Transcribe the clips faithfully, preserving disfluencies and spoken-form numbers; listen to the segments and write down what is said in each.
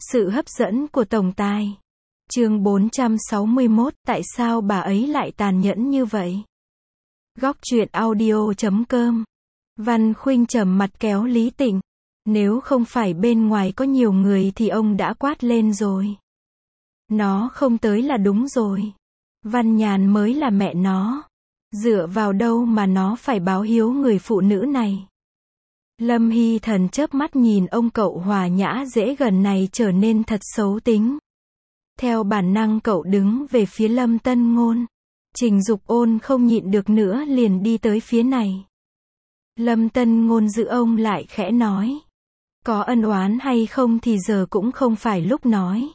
Sự hấp dẫn của tổng tài. Chương bốn trăm sáu mươi mốt, tại sao bà ấy lại tàn nhẫn như vậy? Góc truyện audio chấm com. Văn Khuynh trầm mặt kéo Lý Tịnh. Nếu không phải bên ngoài có nhiều người thì ông đã quát lên rồi. Nó không tới là đúng rồi. Văn Nhàn mới là mẹ nó. Dựa vào đâu mà nó phải báo hiếu người phụ nữ này? Lâm Hy Thần chớp mắt nhìn ông cậu hòa nhã dễ gần này trở nên thật xấu tính. Theo bản năng cậu đứng về phía Lâm Tân Ngôn. Trình Dục Ôn không nhịn được nữa liền đi tới phía này. Lâm Tân Ngôn giữ ông lại khẽ nói. Có ân oán hay không thì giờ cũng không phải lúc nói.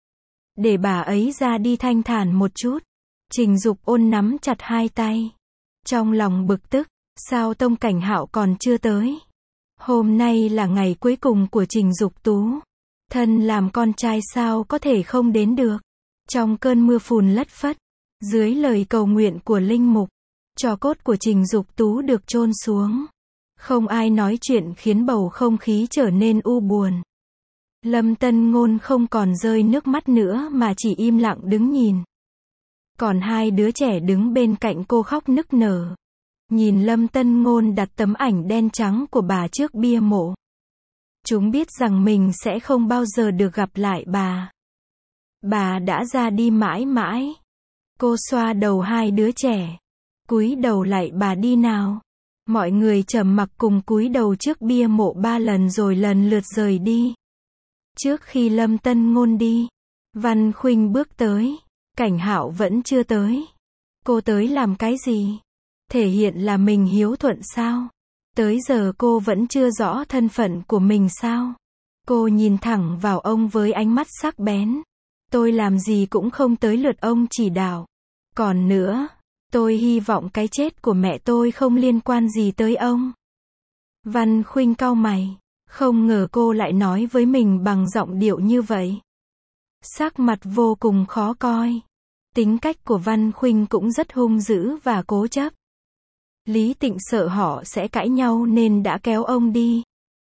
Để bà ấy ra đi thanh thản một chút. Trình Dục Ôn nắm chặt hai tay. Trong lòng bực tức, sao Tông Cảnh Hạo còn chưa tới? Hôm nay là ngày cuối cùng của Trình Dục Tú. Thân làm con trai sao có thể không đến được. Trong cơn mưa phùn lất phất, dưới lời cầu nguyện của linh mục, tro cốt của Trình Dục Tú được chôn xuống. Không ai nói chuyện khiến bầu không khí trở nên u buồn. Lâm Tân Ngôn không còn rơi nước mắt nữa mà chỉ im lặng đứng nhìn. Còn hai đứa trẻ đứng bên cạnh cô khóc nức nở. Nhìn Lâm Tân Ngôn đặt tấm ảnh đen trắng của bà trước bia mộ. Chúng biết rằng mình sẽ không bao giờ được gặp lại bà. Bà đã ra đi mãi mãi. Cô xoa đầu hai đứa trẻ. Cúi đầu lại bà đi nào. Mọi người trầm mặc cùng cúi đầu trước bia mộ ba lần rồi lần lượt rời đi. Trước khi Lâm Tân Ngôn đi, Văn Khuynh bước tới. Cảnh Hạo vẫn chưa tới. Cô tới làm cái gì? Thể hiện là mình hiếu thuận sao? Tới giờ cô vẫn chưa rõ thân phận của mình sao? Cô nhìn thẳng vào ông với ánh mắt sắc bén. Tôi làm gì cũng không tới lượt ông chỉ đạo. Còn nữa, tôi hy vọng cái chết của mẹ tôi không liên quan gì tới ông. Văn Khuynh cau mày. Không ngờ cô lại nói với mình bằng giọng điệu như vậy. Sắc mặt vô cùng khó coi. Tính cách của Văn Khuynh cũng rất hung dữ và cố chấp. Lý Tịnh sợ họ sẽ cãi nhau nên đã kéo ông đi.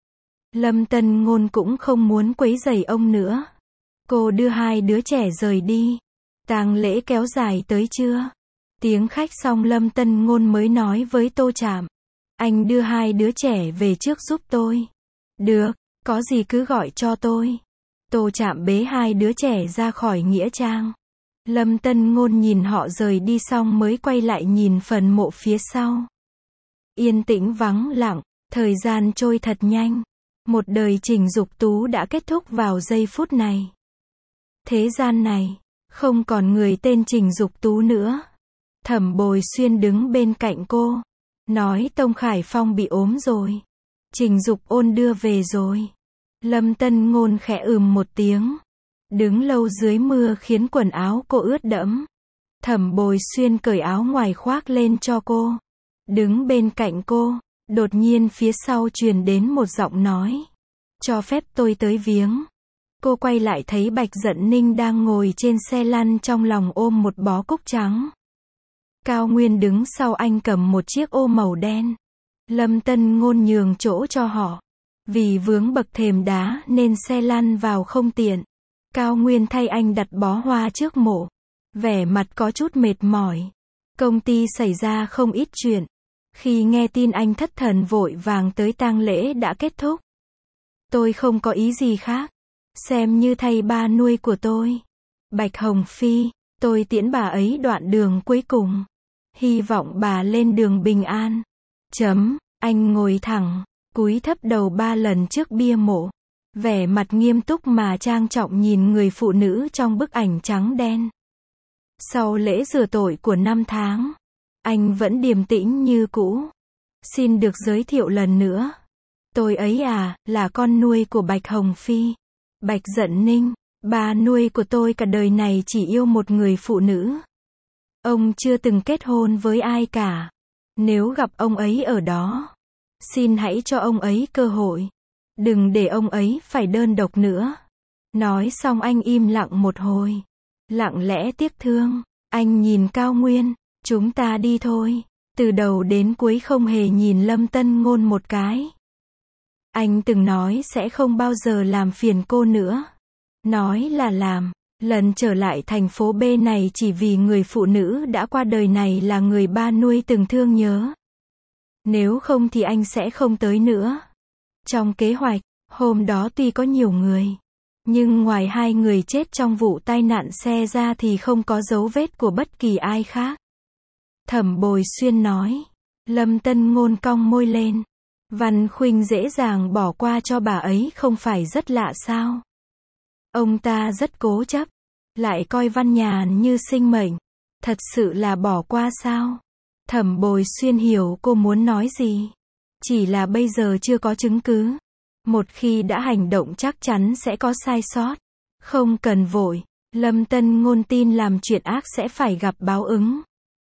Lâm Tân Ngôn cũng không muốn quấy rầy ông nữa. Cô đưa hai đứa trẻ rời đi. Tang lễ kéo dài tới trưa. Tiếng khách xong Lâm Tân Ngôn mới nói với Tô Trạm. Anh đưa hai đứa trẻ về trước giúp tôi. Được, có gì cứ gọi cho tôi. Tô Trạm bế hai đứa trẻ ra khỏi nghĩa trang. Lâm Tân Ngôn nhìn họ rời đi xong mới quay lại nhìn phần mộ phía sau. Yên tĩnh vắng lặng, thời gian trôi thật nhanh. Một đời Trình Dục Tú đã kết thúc vào giây phút này. Thế gian này, không còn người tên Trình Dục Tú nữa. Thẩm Bồi Xuyên đứng bên cạnh cô. Nói Tông Khải Phong bị ốm rồi. Trình Dục Ôn đưa về rồi. Lâm Tân Ngôn khẽ ừm một tiếng. Đứng lâu dưới mưa khiến quần áo cô ướt đẫm. Thẩm Bồi Xuyên cởi áo ngoài khoác lên cho cô. Đứng bên cạnh cô, đột nhiên phía sau truyền đến một giọng nói. Cho phép tôi tới viếng. Cô quay lại thấy Bạch Dận Ninh đang ngồi trên xe lăn trong lòng ôm một bó cúc trắng. Cao Nguyên đứng sau anh cầm một chiếc ô màu đen. Lâm Tân Ngôn nhường chỗ cho họ. Vì vướng bậc thềm đá nên xe lăn vào không tiện. Cao Nguyên thay anh đặt bó hoa trước mộ. Vẻ mặt có chút mệt mỏi. Công ty xảy ra không ít chuyện. Khi nghe tin anh thất thần vội vàng tới tang lễ đã kết thúc. Tôi không có ý gì khác. Xem như thầy ba nuôi của tôi. Bạch Hồng Phi, tôi tiễn bà ấy đoạn đường cuối cùng. Hy vọng bà lên đường bình an. Chấm, anh ngồi thẳng, cúi thấp đầu ba lần trước bia mộ. Vẻ mặt nghiêm túc mà trang trọng nhìn người phụ nữ trong bức ảnh trắng đen. Sau lễ rửa tội của năm tháng, anh vẫn điềm tĩnh như cũ. Xin được giới thiệu lần nữa. Tôi ấy à, là con nuôi của Bạch Hồng Phi. Bạch Dận Ninh, bà nuôi của tôi cả đời này chỉ yêu một người phụ nữ. Ông chưa từng kết hôn với ai cả. Nếu gặp ông ấy ở đó, xin hãy cho ông ấy cơ hội. Đừng để ông ấy phải đơn độc nữa. Nói xong anh im lặng một hồi. Lặng lẽ tiếc thương. Anh nhìn Cao Nguyên. Chúng ta đi thôi. Từ đầu đến cuối không hề nhìn Lâm Tân Ngôn một cái. Anh từng nói sẽ không bao giờ làm phiền cô nữa. Nói là làm. Lần trở lại thành phố B này chỉ vì người phụ nữ đã qua đời này là người ba nuôi từng thương nhớ. Nếu không thì anh sẽ không tới nữa. Trong kế hoạch, hôm đó tuy có nhiều người, nhưng ngoài hai người chết trong vụ tai nạn xe ra thì không có dấu vết của bất kỳ ai khác. Thẩm Bồi Xuyên nói. Lâm Tân Ngôn cong môi lên. Văn Khuynh dễ dàng bỏ qua cho bà ấy không phải rất lạ sao? Ông ta rất cố chấp, lại coi Văn Nhàn như sinh mệnh. Thật sự là bỏ qua sao? Thẩm Bồi Xuyên hiểu cô muốn nói gì. Chỉ là bây giờ chưa có chứng cứ. Một khi đã hành động chắc chắn sẽ có sai sót. Không cần vội. Lâm Tân Ngôn tin làm chuyện ác sẽ phải gặp báo ứng.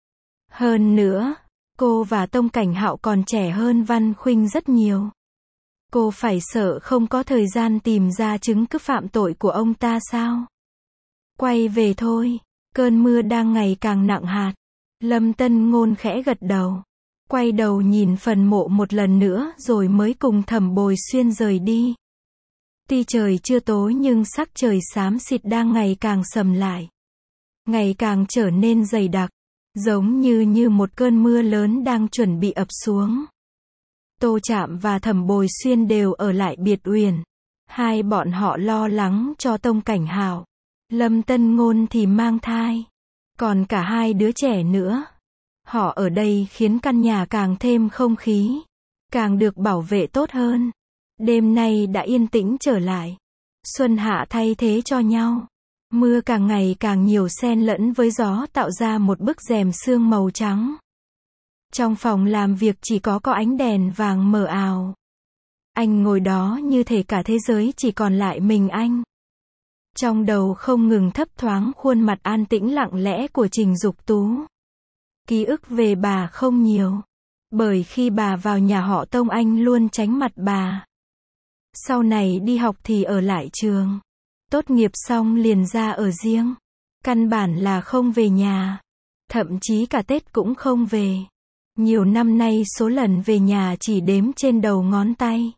Hơn nữa, cô và Tông Cảnh Hạo còn trẻ hơn Văn Khuynh rất nhiều. Cô phải sợ không có thời gian tìm ra chứng cứ phạm tội của ông ta sao? Quay về thôi. Cơn mưa đang ngày càng nặng hạt. Lâm Tân Ngôn khẽ gật đầu. Quay đầu nhìn phần mộ một lần nữa rồi mới cùng Thẩm Bồi Xuyên rời đi. Tuy trời chưa tối nhưng sắc trời xám xịt đang ngày càng sầm lại. Ngày càng trở nên dày đặc. Giống như như một cơn mưa lớn đang chuẩn bị ập xuống. Tô Trạm và Thẩm Bồi Xuyên đều ở lại biệt uyển. Hai bọn họ lo lắng cho Tông Cảnh Hạo. Lâm Tân Ngôn thì mang thai. Còn cả hai đứa trẻ nữa. Họ ở đây khiến căn nhà càng thêm không khí. Càng được bảo vệ tốt hơn. Đêm nay đã yên tĩnh trở lại. Xuân hạ thay thế cho nhau. Mưa càng ngày càng nhiều xen lẫn với gió tạo ra một bức rèm sương màu trắng. Trong phòng làm việc chỉ có có ánh đèn vàng mờ ảo. Anh ngồi đó như thể cả thế giới chỉ còn lại mình anh. Trong đầu không ngừng thấp thoáng khuôn mặt an tĩnh lặng lẽ của Trình Dục Tú. Ký ức về bà không nhiều. Bởi khi bà vào nhà họ Tông anh luôn tránh mặt bà. Sau này đi học thì ở lại trường. Tốt nghiệp xong liền ra ở riêng. Căn bản là không về nhà. Thậm chí cả Tết cũng không về. Nhiều năm nay số lần về nhà chỉ đếm trên đầu ngón tay.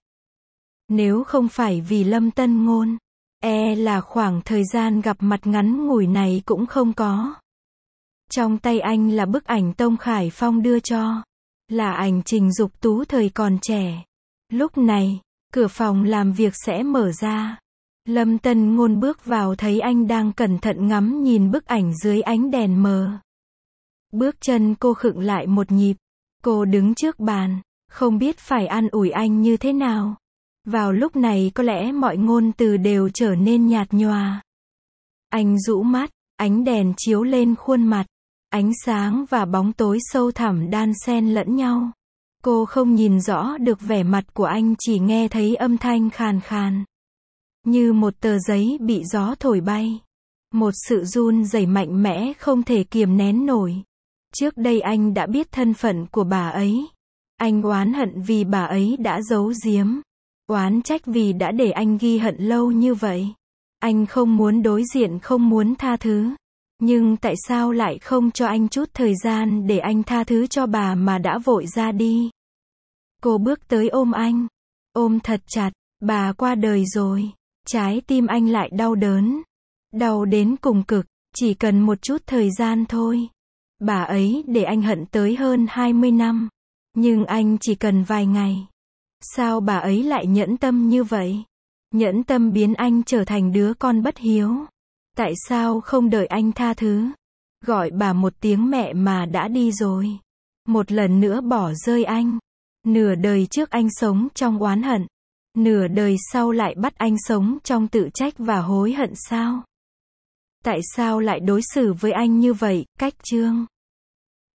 Nếu không phải vì Lâm Tân Ngôn, e là khoảng thời gian gặp mặt ngắn ngủi này cũng không có. Trong tay anh là bức ảnh Tông Khải Phong đưa cho. Là ảnh Trình Dục Tú thời còn trẻ. Lúc này, cửa phòng làm việc sẽ mở ra. Lâm Tân Ngôn bước vào thấy anh đang cẩn thận ngắm nhìn bức ảnh dưới ánh đèn mờ. Bước chân cô khựng lại một nhịp. Cô đứng trước bàn, không biết phải an ủi anh như thế nào. Vào lúc này có lẽ mọi ngôn từ đều trở nên nhạt nhòa. Anh rũ mắt, ánh đèn chiếu lên khuôn mặt. Ánh sáng và bóng tối sâu thẳm đan xen lẫn nhau. Cô không nhìn rõ được vẻ mặt của anh, chỉ nghe thấy âm thanh khàn khàn. Như một tờ giấy bị gió thổi bay. Một sự run rẩy mạnh mẽ không thể kiềm nén nổi. Trước đây anh đã biết thân phận của bà ấy. Anh oán hận vì bà ấy đã giấu giếm. Oán trách vì đã để anh ghi hận lâu như vậy. Anh không muốn đối diện, không muốn tha thứ. Nhưng tại sao lại không cho anh chút thời gian để anh tha thứ cho bà mà đã vội ra đi? Cô bước tới ôm anh. Ôm thật chặt. Bà qua đời rồi. Trái tim anh lại đau đớn. Đau đến cùng cực. Chỉ cần một chút thời gian thôi. Bà ấy để anh hận tới hơn hai mươi năm. Nhưng anh chỉ cần vài ngày. Sao bà ấy lại nhẫn tâm như vậy? Nhẫn tâm biến anh trở thành đứa con bất hiếu. Tại sao không đợi anh tha thứ? Gọi bà một tiếng mẹ mà đã đi rồi. Một lần nữa bỏ rơi anh. Nửa đời trước anh sống trong oán hận. Nửa đời sau lại bắt anh sống trong tự trách và hối hận sao? Tại sao lại đối xử với anh như vậy, Cách Trương?